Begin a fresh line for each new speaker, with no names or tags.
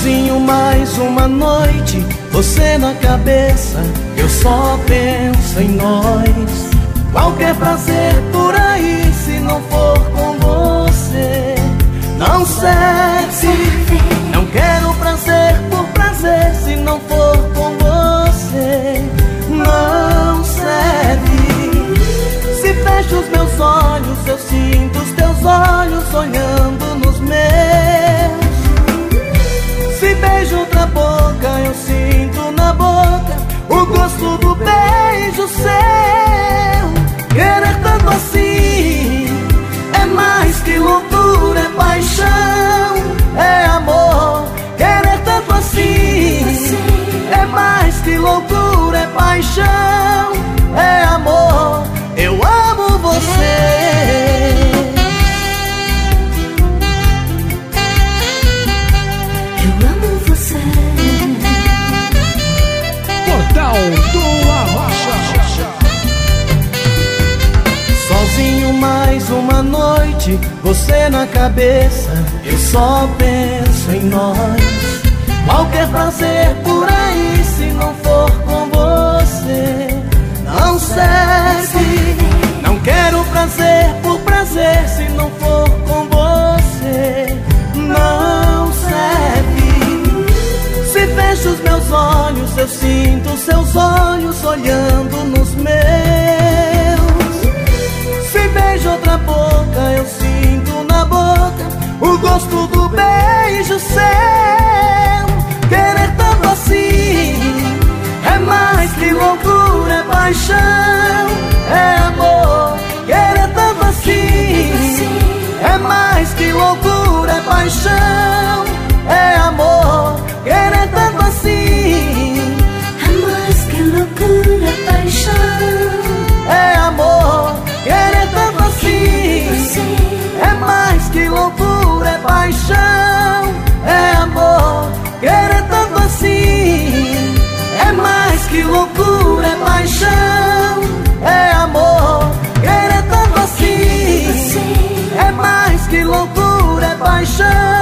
Sozinho mais uma noite, você na cabeça, eu só penso em nós. Qualquer prazer por aí, se não for com você, não serve. Não quero prazer por prazer, se não for com você, não serve. Se fecho os meus olhos, eu sinto os teus olhos olhando nos meus. Se beijo outra boca, eu sinto na boca o gosto do beijo seu. Querer tanto assim é mais que loucura, é paixão, é amor. Querer tanto assim é mais que loucura, é paixão, é amor. Eu amo você.
Portal do Arrocha.
Sozinho mais uma noite, você na cabeça, eu só penso em nós. Qualquer prazer por aí, se não for com você, não serve. Não quero prazer por prazer, se não for com você, não serve. Se fecho os meus olhos, eu sinto seus olhos olhando nos meus. Se beijo outra boca, eu sinto na boca o gosto do beijo seu. Querer tanto assim é mais que loucura, é paixão, é amor. Querer tanto assim é mais que loucura, é paixão, é amor. Querer tanto assim
é mais que loucura, é paixão,
é amor. Querer tanto assim é mais que loucura, é paixão, é amor. Querer tanto assim é mais que loucura, é paixão, é amor. Querer tanto assim é mais que loucura, é paixão.